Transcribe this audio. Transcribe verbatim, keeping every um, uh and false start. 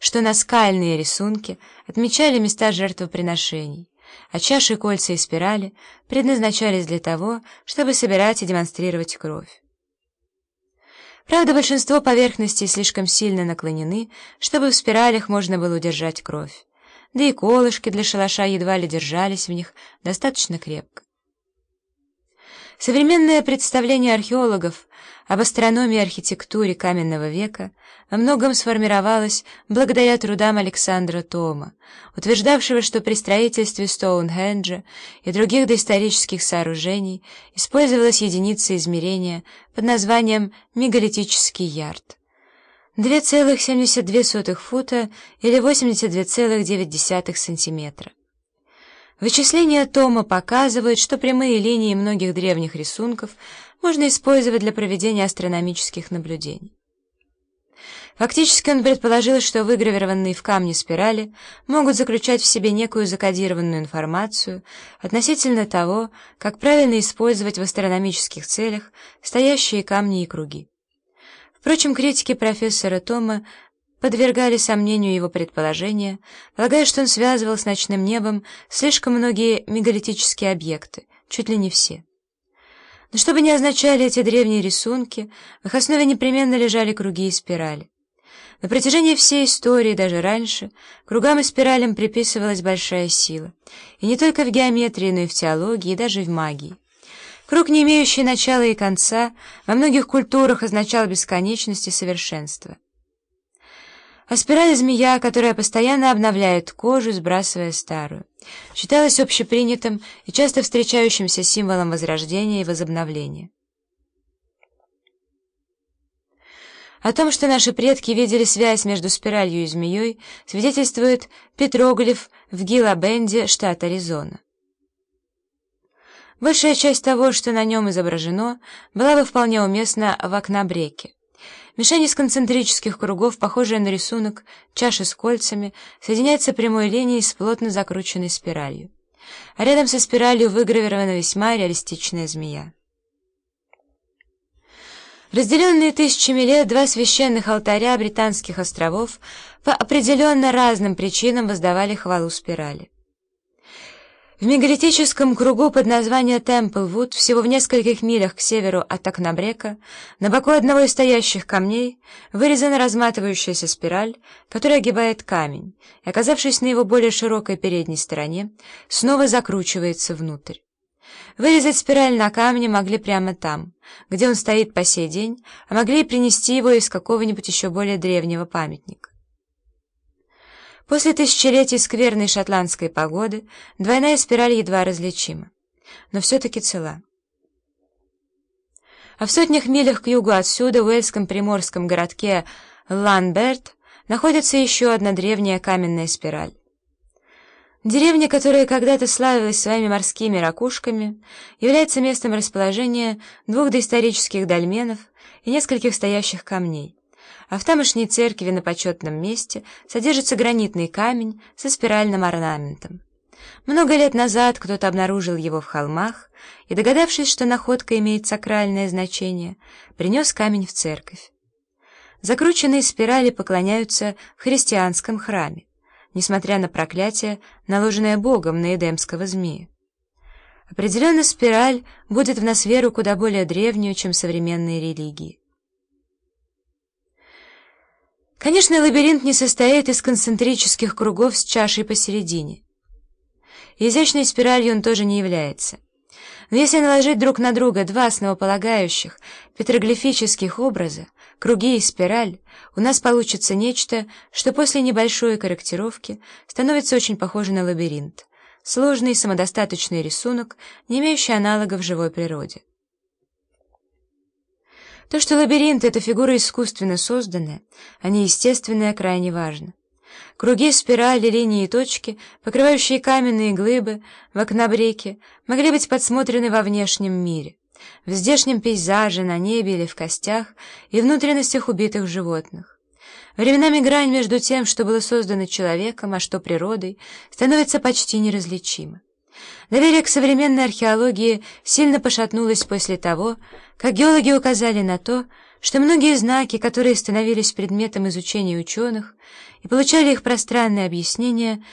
что наскальные рисунки отмечали места жертвоприношений, а чаши, кольца и спирали предназначались для того, чтобы собирать и демонстрировать кровь. Правда, большинство поверхностей слишком сильно наклонены, чтобы в спиралях можно было удержать кровь, да и колышки для шалаша едва ли держались в них достаточно крепко. Современное представление археологов об астрономии и архитектуре каменного века во многом сформировалось благодаря трудам Александра Тома, утверждавшего, что при строительстве Стоунхенджа и других доисторических сооружений использовалась единица измерения под названием мегалитический ярд — две целых семьдесят две сотых фута или восемьдесят две целых девять десятых сантиметра. Вычисления Тома показывают, что прямые линии многих древних рисунков можно использовать для проведения астрономических наблюдений. Фактически он предположил, что выгравированные в камне спирали могут заключать в себе некую закодированную информацию относительно того, как правильно использовать в астрономических целях стоящие камни и круги. Впрочем, критики профессора Тома подвергали сомнению его предположения, полагая, что он связывал с ночным небом слишком многие мегалитические объекты, чуть ли не все. Но что бы ни означали эти древние рисунки, в их основе непременно лежали круги и спирали. На протяжении всей истории, даже раньше, кругам и спиралям приписывалась большая сила, и не только в геометрии, но и в теологии, и даже в магии. Круг, не имеющий начала и конца, во многих культурах означал бесконечность и совершенство. А спираль — змея, которая постоянно обновляет кожу, сбрасывая старую, считалась общепринятым и часто встречающимся символом возрождения и возобновления. О том, что наши предки видели связь между спиралью и змеей, свидетельствует петроглиф в Гила-Бенде, штат Аризона. Большая часть того, что на нем изображено, была бы вполне уместна в Акнабреке. Мишень из концентрических кругов, похожая на рисунок чаши с кольцами, соединяется прямой линией с плотно закрученной спиралью. А рядом со спиралью выгравирована весьма реалистичная змея. Разделенные тысячами лет два священных алтаря британских островов по определенно разным причинам воздавали хвалу спирали. В мегалитическом кругу под названием Темплвуд, всего в нескольких милях к северу от Акнабрека, на боку одного из стоящих камней вырезана разматывающаяся спираль, которая огибает камень, и, оказавшись на его более широкой передней стороне, снова закручивается внутрь. Вырезать спираль на камне могли прямо там, где он стоит по сей день, а могли и принести его из какого-нибудь еще более древнего памятника. После тысячелетий скверной шотландской погоды двойная спираль едва различима, но все-таки цела. А в сотнях милях к югу отсюда, в уэльском приморском городке Ланберт, находится еще одна древняя каменная спираль. Деревня, которая когда-то славилась своими морскими ракушками, является местом расположения двух доисторических дольменов и нескольких стоящих камней. А в тамошней церкви на почетном месте содержится гранитный камень со спиральным орнаментом. Много лет назад кто-то обнаружил его в холмах и, догадавшись, что находка имеет сакральное значение, принес камень в церковь. Закрученные спирали поклоняются в христианском храме, несмотря на проклятие, наложенное Богом на эдемского змея. Определенно, спираль будет в нас веру куда более древнюю, чем современные религии. Конечно, лабиринт не состоит из концентрических кругов с чашей посередине. Изящной спиралью он тоже не является. Но если наложить друг на друга два основополагающих петроглифических образа, круги и спираль, у нас получится нечто, что после небольшой корректировки становится очень похоже на лабиринт, сложный самодостаточный рисунок, не имеющий аналога в живой природе. То, что лабиринт — это фигура искусственно созданная, а не естественная, крайне важно. Круги, спирали, линии и точки, покрывающие каменные глыбы в Акнабреке, могли быть подсмотрены во внешнем мире, в здешнем пейзаже, на небе или в костях и внутренностях убитых животных. Временами грань между тем, что было создано человеком, а что природой, становится почти неразличима. Доверие к современной археологии сильно пошатнулось после того, как геологи указали на то, что многие знаки, которые становились предметом изучения ученых и получали их пространное объяснение,